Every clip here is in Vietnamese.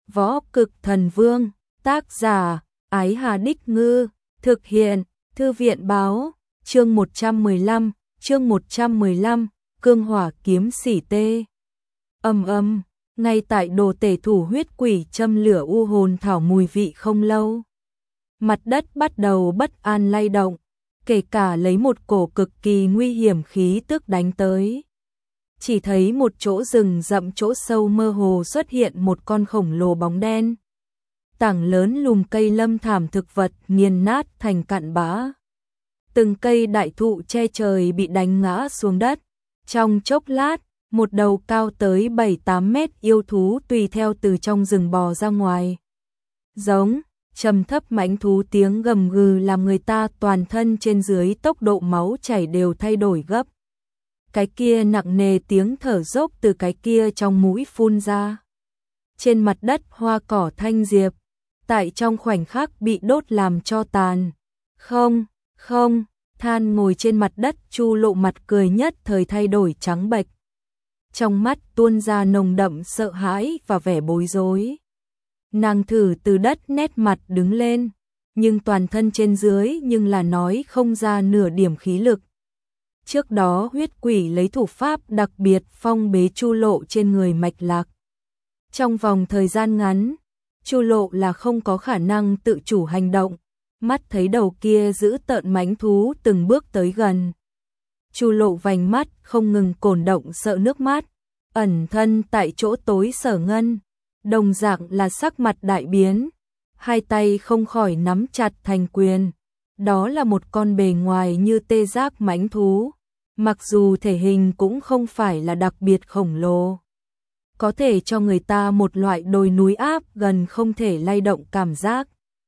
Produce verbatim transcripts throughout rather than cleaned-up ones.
Võ Cực Thần Vương, tác giả, Ái Hà Đích Ngư, thực hiện, Thư viện báo, chương một trăm mười lăm, chương một trăm mười lăm, Cương Hỏa Kiếm Xỉ Tê. Ầm ầm, ngay tại đồ tể thủ huyết quỷ châm lửa u hồn thảo mùi vị không lâu, mặt đất bắt đầu bất an lay động, kể cả lấy một cổ cực kỳ nguy hiểm khí tức đánh tới. Chỉ thấy một chỗ rừng rậm chỗ sâu mơ hồ xuất hiện một con khổng lồ bóng đen. Tảng lớn lùm cây lâm thảm thực vật nghiền nát thành cặn bã. Từng cây đại thụ che trời bị đánh ngã xuống đất. Trong chốc lát, một đầu cao tới bảy tám mét yêu thú tùy theo từ trong rừng bò ra ngoài. Giống, trầm thấp mãnh thú tiếng gầm gừ làm người ta toàn thân trên dưới tốc độ máu chảy đều thay đổi gấp. Cái kia nặng nề tiếng thở dốc từ cái kia trong mũi phun ra. Trên mặt đất hoa cỏ thanh diệp, tại trong khoảnh khắc bị đốt làm cho tàn. Không, không, than ngồi trên mặt đất Chu Lộ mặt cười nhất thời thay đổi trắng bệch. Trong mắt tuôn ra nồng đậm sợ hãi và vẻ bối rối. Nàng thử từ đất nét mặt đứng lên, nhưng toàn thân trên dưới nhưng là nói không ra nửa điểm khí lực. Trước đó huyết quỷ lấy thủ pháp đặc biệt phong bế Chu Lộ trên người mạch lạc. Trong vòng thời gian ngắn, Chu Lộ là không có khả năng tự chủ hành động, mắt thấy đầu kia giữ tợn mãnh thú từng bước tới gần. Chu Lộ vành mắt không ngừng cổn động sợ nước mắt, ẩn thân tại chỗ tối Sở Ngân, đồng dạng là sắc mặt đại biến, hai tay không khỏi nắm chặt thành quyền. Đó là một con bề ngoài như tê giác mãnh thú, mặc dù thể hình cũng không phải là đặc biệt khổng lồ, có thể cho người ta một loại đồi núi áp gần không thể lay động cảm giác.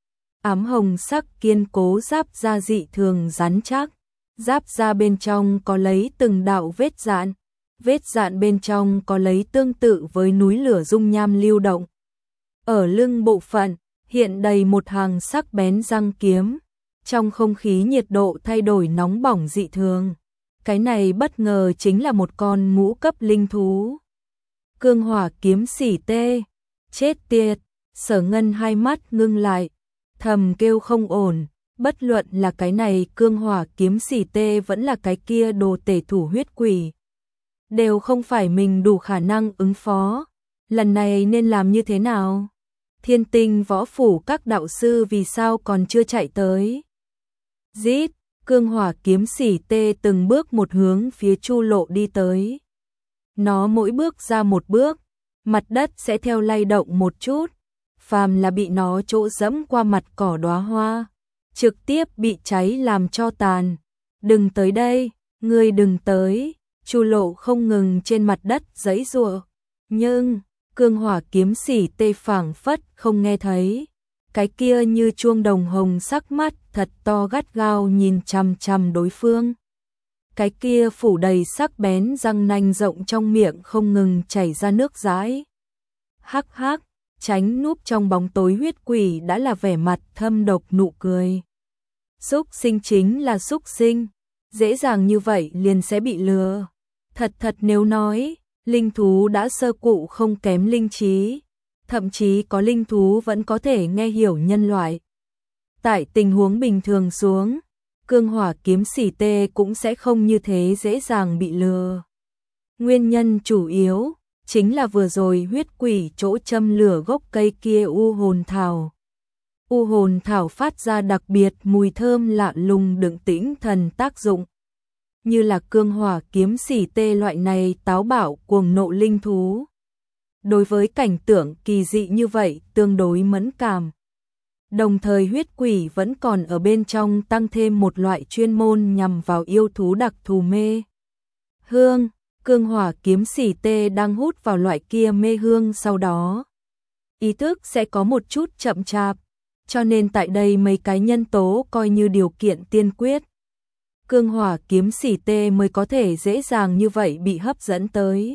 Ám hồng sắc kiên cố giáp da dị thường rắn chắc, giáp da bên trong có lấy từng đạo vết dạn, vết dạn bên trong có lấy tương tự với núi lửa dung nham lưu động. Ở lưng bộ phận, hiện đầy một hàng sắc bén răng kiếm, trong không khí nhiệt độ thay đổi nóng bỏng dị thường. Cái này bất ngờ chính là một con ngũ cấp linh thú. Cương Hỏa Kiếm Xỉ Tê, chết tiệt, Sở Ngân hai mắt ngưng lại, thầm kêu không ổn, bất luận là cái này Cương Hỏa Kiếm Xỉ Tê vẫn là cái kia đồ tể thủ huyết quỷ, đều không phải mình đủ khả năng ứng phó, lần này nên làm như thế nào? Thiên Tinh Võ Phủ các đạo sư vì sao còn chưa chạy tới? Rít, Cương Hỏa Kiếm Xỉ Tê từng bước một hướng phía Chu Lộ đi tới. Nó mỗi bước ra một bước, mặt đất sẽ theo lay động một chút, phàm là bị nó chỗ dẫm qua mặt cỏ đóa hoa, trực tiếp bị cháy làm cho tàn. Đừng tới đây, ngươi đừng tới, Chu Lộ không ngừng trên mặt đất giãy giụa, nhưng Cương Hỏa Kiếm Xỉ Tê phảng phất không nghe thấy. Cái kia như chuông đồng hồng sắc mắt thật to gắt gao nhìn chằm chằm đối phương. Cái kia phủ đầy sắc bén răng nanh rộng trong miệng không ngừng chảy ra nước dãi. Hắc hắc, tránh núp trong bóng tối huyết quỷ đã là vẻ mặt thâm độc nụ cười. Súc sinh chính là súc sinh, dễ dàng như vậy liền sẽ bị lừa. Thật thật nếu nói, linh thú đã sơ cụ không kém linh trí. Thậm chí có linh thú vẫn có thể nghe hiểu nhân loại. Tại tình huống bình thường xuống, Cương Hỏa Kiếm Xỉ Tê cũng sẽ không như thế dễ dàng bị lừa. Nguyên nhân chủ yếu chính là vừa rồi huyết quỷ chỗ châm lửa gốc cây kia u hồn thảo. U hồn thảo phát ra đặc biệt mùi thơm lạ lùng đựng tĩnh thần tác dụng. Như là Cương Hỏa Kiếm Xỉ Tê loại này táo bạo cuồng nộ linh thú, đối với cảnh tượng kỳ dị như vậy tương đối mẫn cảm. Đồng thời huyết quỷ vẫn còn ở bên trong tăng thêm một loại chuyên môn nhằm vào yêu thú đặc thù mê hương. Cương Hỏa Kiếm Xỉ Tê đang hút vào loại kia mê hương, sau đó ý thức sẽ có một chút chậm chạp, cho nên tại đây mấy cái nhân tố coi như điều kiện tiên quyết, Cương Hỏa Kiếm Xỉ Tê mới có thể dễ dàng như vậy bị hấp dẫn tới.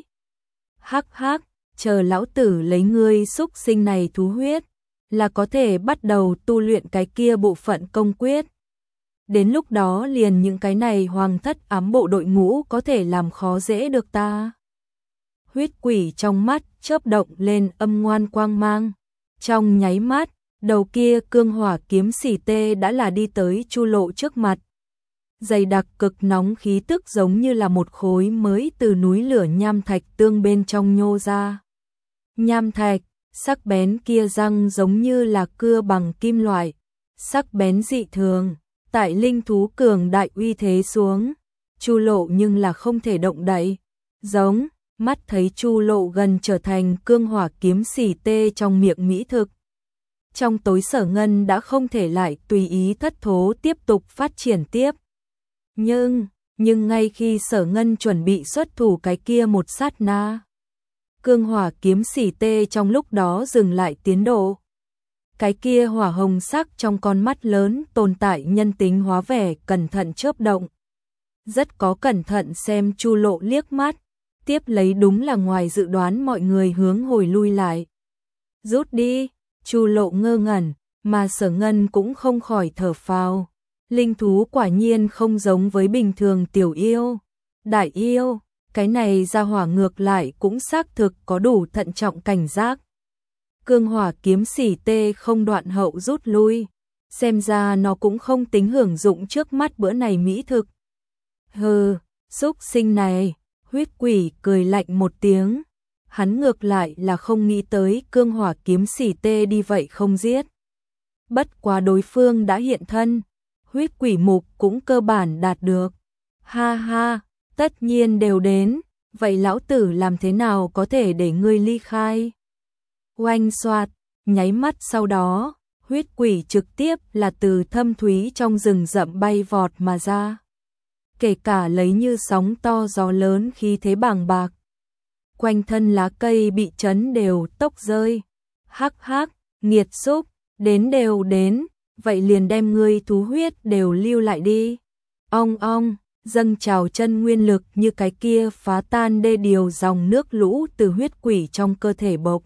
Hắc hắc, chờ lão tử lấy ngươi xúc sinh này thú huyết, là có thể bắt đầu tu luyện cái kia bộ phận công quyết. Đến lúc đó liền những cái này hoàng thất ám bộ đội ngũ có thể làm khó dễ được ta. Huyết quỷ trong mắt chớp động lên âm ngoan quang mang, Trong nháy mắt, đầu kia cương hỏa kiếm xỉ tê đã là đi tới Chu Lộ trước mặt. Dày đặc cực nóng khí tức giống như là một khối mới từ núi lửa nham thạch tương bên trong nhô ra. Nham thạch, sắc bén kia răng giống như là cưa bằng kim loại, sắc bén dị thường, tại linh thú cường đại uy thế xuống, Chu Lộ nhưng là không thể động đậy. Giống, mắt thấy Chu Lộ gần trở thành cương hỏa kiếm xỉ tê trong miệng mỹ thực. Trong tối Sở Ngân đã không thể lại tùy ý thất thố tiếp tục phát triển tiếp. Nhưng, nhưng ngay khi Sở Ngân chuẩn bị xuất thủ cái kia một sát na, cương hỏa kiếm xỉ tê trong lúc đó dừng lại tiến độ. Cái kia hỏa hồng sắc trong con mắt lớn tồn tại nhân tính hóa vẻ cẩn thận chớp động. Rất có cẩn thận xem Chu Lộ liếc mắt, tiếp lấy đúng là ngoài dự đoán mọi người hướng hồi lui lại. Rút đi, Chu Lộ ngơ ngẩn, mà Sở Ngân cũng không khỏi thở phào. Linh thú quả nhiên không giống với bình thường tiểu yêu, đại yêu, cái này ra hỏa ngược lại cũng xác thực có đủ thận trọng cảnh giác. Cương hỏa kiếm xỉ tê không đoạn hậu rút lui, xem ra nó cũng không tính hưởng dụng trước mắt bữa này mỹ thực. Hừ, xúc sinh này, huyết quỷ cười lạnh một tiếng, hắn ngược lại là không nghĩ tới cương hỏa kiếm xỉ tê đi vậy không giết. Bất quá đối phương đã hiện thân, huyết quỷ mục cũng cơ bản đạt được. Ha ha, tất nhiên đều đến, vậy lão tử làm thế nào có thể để ngươi ly khai? Oanh xoạt, nháy mắt sau đó, huyết quỷ trực tiếp là từ thâm thúy trong rừng rậm bay vọt mà ra. Kể cả lấy như sóng to gió lớn khí thế bàng bạc. Quanh thân lá cây bị chấn đều tốc rơi. Hắc hắc, nghiệt xúc, đến đều đến, vậy liền đem ngươi thú huyết đều lưu lại đi. Ong ong, dâng trào chân nguyên lực như cái kia phá tan đê điều dòng nước lũ từ huyết quỷ trong cơ thể bộc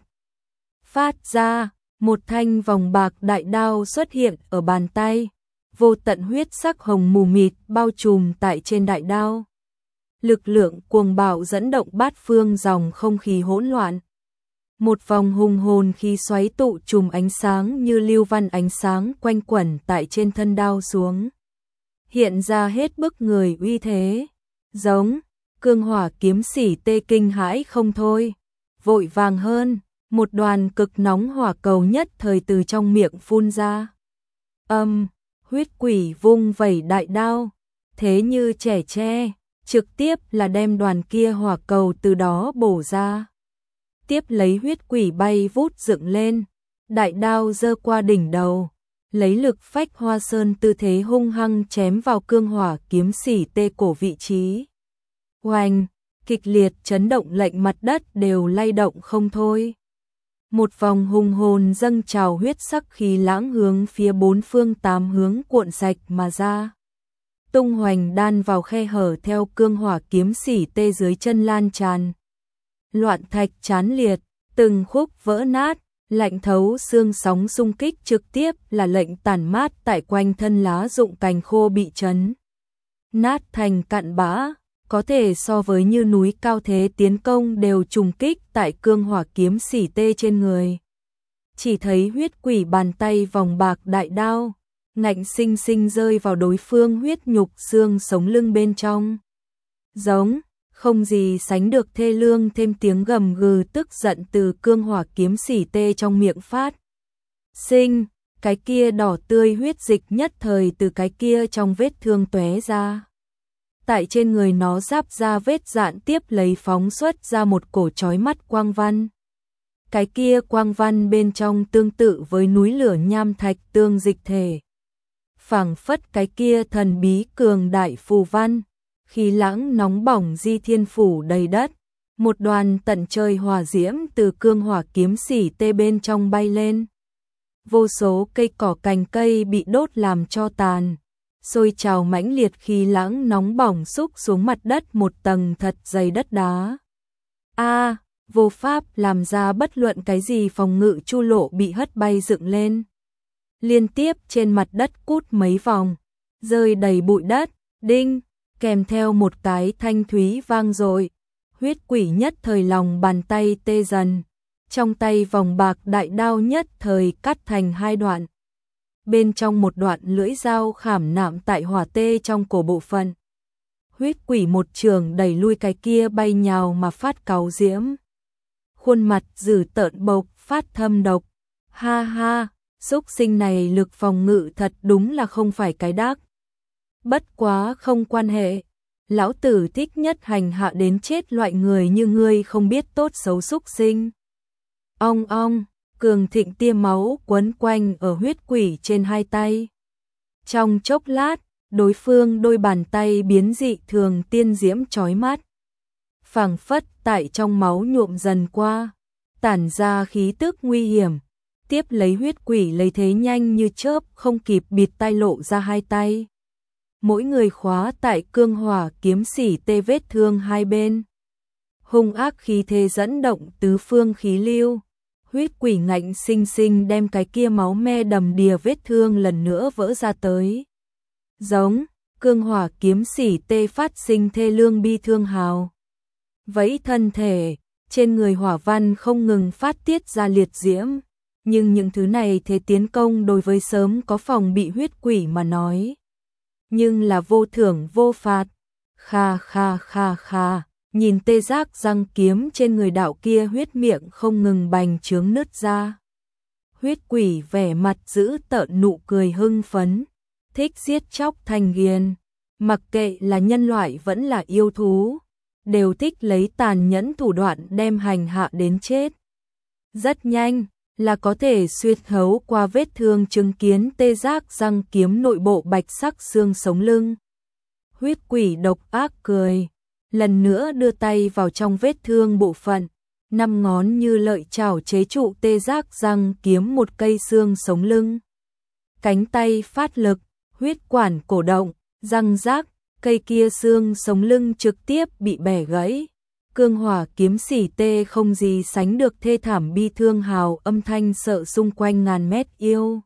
phát ra, một thanh vòng bạc đại đao xuất hiện ở bàn tay, vô tận huyết sắc hồng mù mịt bao trùm tại trên đại đao. Lực lượng cuồng bạo dẫn động bát phương dòng không khí hỗn loạn. Một vòng hùng hồn khí xoáy tụ trùm ánh sáng như lưu văn ánh sáng quanh quẩn tại trên thân đao xuống. Hiện ra hết bức người uy thế. Giống, cương hỏa kiếm xỉ tê kinh hãi không thôi. Vội vàng hơn, một đoàn cực nóng hỏa cầu nhất thời từ trong miệng phun ra. Âm, huyết quỷ vung vẩy đại đao, thế như trẻ tre, trực tiếp là đem đoàn kia hỏa cầu từ đó bổ ra. Tiếp lấy huyết quỷ bay vút dựng lên, đại đao giơ qua đỉnh đầu, lấy lực phách hoa sơn tư thế hung hăng chém vào cương hỏa kiếm xỉ tê cổ vị trí. Oanh, kịch liệt chấn động lệnh mặt đất đều lay động không thôi. Một vòng hùng hồn dâng trào huyết sắc khí lãng hướng phía bốn phương tám hướng cuộn sạch mà ra. Tung hoành đan vào khe hở theo cương hỏa kiếm xỉ tê dưới chân lan tràn. Loạn thạch chán liệt, từng khúc vỡ nát, lạnh thấu xương sóng xung kích trực tiếp là lệnh tàn mát tại quanh thân lá rụng cành khô bị chấn nát thành cặn bã, có thể so với như núi cao thế tiến công đều trùng kích tại cương hỏa kiếm xỉ tê trên người. Chỉ thấy huyết quỷ bàn tay vòng bạc đại đao, ngạnh sinh sinh rơi vào đối phương huyết nhục xương sống lưng bên trong. Giống, không gì sánh được thê lương thêm tiếng gầm gừ tức giận từ cương hỏa kiếm xỉ tê trong miệng phát. Sinh, cái kia đỏ tươi huyết dịch nhất thời từ cái kia trong vết thương tóe ra. Tại trên người nó giáp ra vết dạn tiếp lấy phóng xuất ra một cổ chói mắt quang văn. Cái kia quang văn bên trong tương tự với núi lửa nham thạch tương dịch thể. Phảng phất cái kia thần bí cường đại phù văn, khí lãng nóng bỏng di thiên phủ đầy đất, một đoàn tận trời hỏa diễm từ cương hỏa kiếm xỉ tê bên trong bay lên. Vô số cây cỏ cành cây bị đốt làm cho tàn, sôi trào mãnh liệt khí lãng nóng bỏng xúc xuống mặt đất một tầng thật dày đất đá. A, à, vô pháp làm ra bất luận cái gì phòng ngự. Chu Lộ bị hất bay dựng lên, liên tiếp trên mặt đất cút mấy vòng, rơi đầy bụi đất, đinh, kèm theo một cái thanh thúy vang dội. Huyết quỷ nhất thời lòng bàn tay tê dần, Trong tay vòng bạc đại đao nhất thời cắt thành hai đoạn. Bên trong một đoạn lưỡi dao khảm nạm tại hỏa tê trong cổ bộ phận. Huyết quỷ một trường đẩy lui cái kia bay nhào mà phát cáu diễm. Khuôn mặt dữ tợn bộc phát thâm độc. Ha ha, xúc sinh này lực phòng ngự thật đúng là không phải cái đắc. Bất quá không quan hệ. Lão tử thích nhất hành hạ đến chết loại người như ngươi không biết tốt xấu xúc sinh. Ong ong, cường thịnh tia máu quấn quanh ở huyết quỷ trên hai tay. Trong chốc lát, đối phương đôi bàn tay biến dị thường tiên diễm chói mắt. Phảng phất tại trong máu nhuộm dần qua, tản ra khí tức nguy hiểm. Tiếp lấy huyết quỷ lấy thế nhanh như chớp không kịp bịt tai lộ ra hai tay. Mỗi người khóa tại cương hỏa kiếm xỉ tê vết thương hai bên. Hung ác khí thế dẫn động tứ phương khí lưu. Huyết quỷ ngạnh sinh sinh đem cái kia máu me đầm đìa vết thương lần nữa vỡ ra tới. Giống, cương hỏa kiếm xỉ tê phát sinh thê lương bi thương hào. Vẫy thân thể, trên người hỏa văn không ngừng phát tiết ra liệt diễm. Nhưng những thứ này thế tiến công đối với sớm có phòng bị huyết quỷ mà nói. Nhưng là vô thưởng vô phạt. Kha kha kha kha, nhìn tê giác răng kiếm trên người đạo kia huyết miệng không ngừng bành trướng nứt ra. Huyết quỷ vẻ mặt giữ tợn nụ cười hưng phấn, thích giết chóc thành ghiền. Mặc kệ là nhân loại vẫn là yêu thú, đều thích lấy tàn nhẫn thủ đoạn đem hành hạ đến chết. Rất nhanh, là có thể xuyên thấu qua vết thương chứng kiến tê giác răng kiếm nội bộ bạch sắc xương sống lưng. Huyết quỷ độc ác cười, lần nữa đưa tay vào trong vết thương bộ phận, năm ngón như lợi chảo chế trụ tê giác răng kiếm một cây xương sống lưng. Cánh tay phát lực, huyết quản cổ động, răng rác, cây kia xương sống lưng trực tiếp bị bẻ gãy. Cương hỏa kiếm xỉ tê không gì sánh được thê thảm bi thương hào âm thanh sợ xung quanh ngàn mét yêu.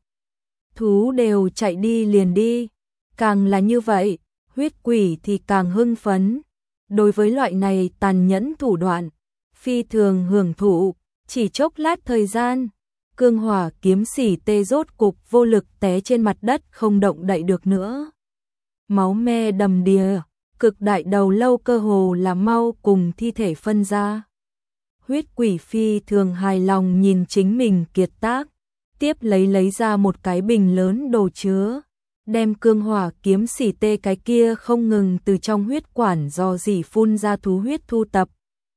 Thú đều chạy đi liền đi. Càng là như vậy, huyết quỷ thì càng hưng phấn. Đối với loại này tàn nhẫn thủ đoạn, phi thường hưởng thụ, chỉ chốc lát thời gian. Cương hỏa kiếm xỉ tê rốt cục vô lực té trên mặt đất không động đậy được nữa. Máu me đầm đìa. Cực đại đầu lâu cơ hồ là mau cùng thi thể phân ra. Huyết quỷ phi thường hài lòng nhìn chính mình kiệt tác, tiếp lấy lấy ra một cái bình lớn đồ chứa, đem cương hỏa kiếm xỉ tê cái kia không ngừng từ trong huyết quản do dỉ phun ra thú huyết thu tập.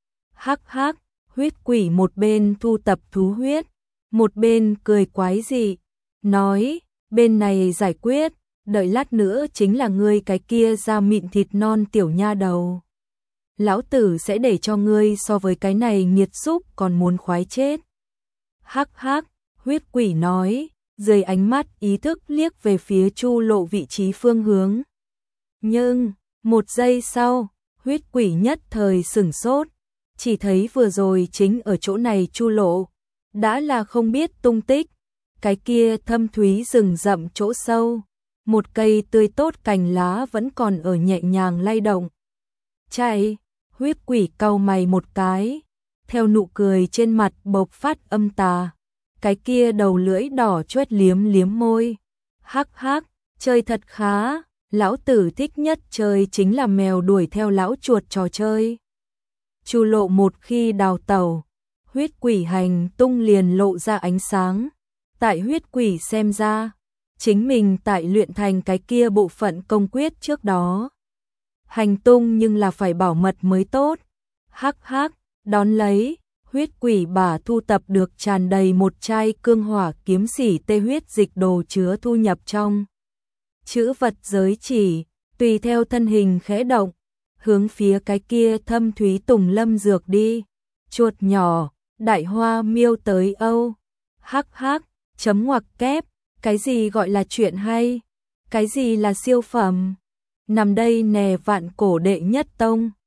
Hắc hắc, huyết quỷ một bên thu tập thú huyết, một bên cười quái dị, nói, bên này giải quyết. Đợi lát nữa chính là ngươi cái kia da mịn thịt non tiểu nha đầu. Lão tử sẽ để cho ngươi so với cái này nghiệt xúc còn muốn khoái chết. Hắc hắc, huyết quỷ nói, dưới ánh mắt ý thức liếc về phía Chu Lộ vị trí phương hướng. Nhưng, một giây sau, huyết quỷ nhất thời sửng sốt, chỉ thấy vừa rồi chính ở chỗ này Chu Lộ, đã là không biết tung tích, cái kia thâm thúy rừng rậm chỗ sâu. Một cây tươi tốt cành lá vẫn còn ở nhẹ nhàng lay động. Chạy, huyết quỷ cau mày một cái, theo nụ cười trên mặt bộc phát âm tà. Cái kia đầu lưỡi đỏ chót liếm liếm môi. Hắc hắc, chơi thật khá, lão tử thích nhất chơi chính là mèo đuổi theo lão chuột trò chơi. Chu Lộ một khi đào tẩu, huyết quỷ hành tung liền lộ ra ánh sáng. Tại huyết quỷ xem ra, chính mình tại luyện thành cái kia bộ phận công quyết trước đó. Hành tung nhưng là phải bảo mật mới tốt. Hắc hắc, đón lấy, huyết quỷ bà thu tập được tràn đầy một chai cương hỏa kiếm xỉ tê huyết dịch đồ chứa thu nhập trong chữ vật giới chỉ, tùy theo thân hình khẽ động, hướng phía cái kia thâm thúy tùng lâm dược đi. Chuột nhỏ, đại hoa miêu tới Âu. Hắc hắc, chấm ngoặc kép. Cái gì gọi là chuyện hay? Cái gì là siêu phẩm? Nằm đây nè vạn cổ đệ nhất tông.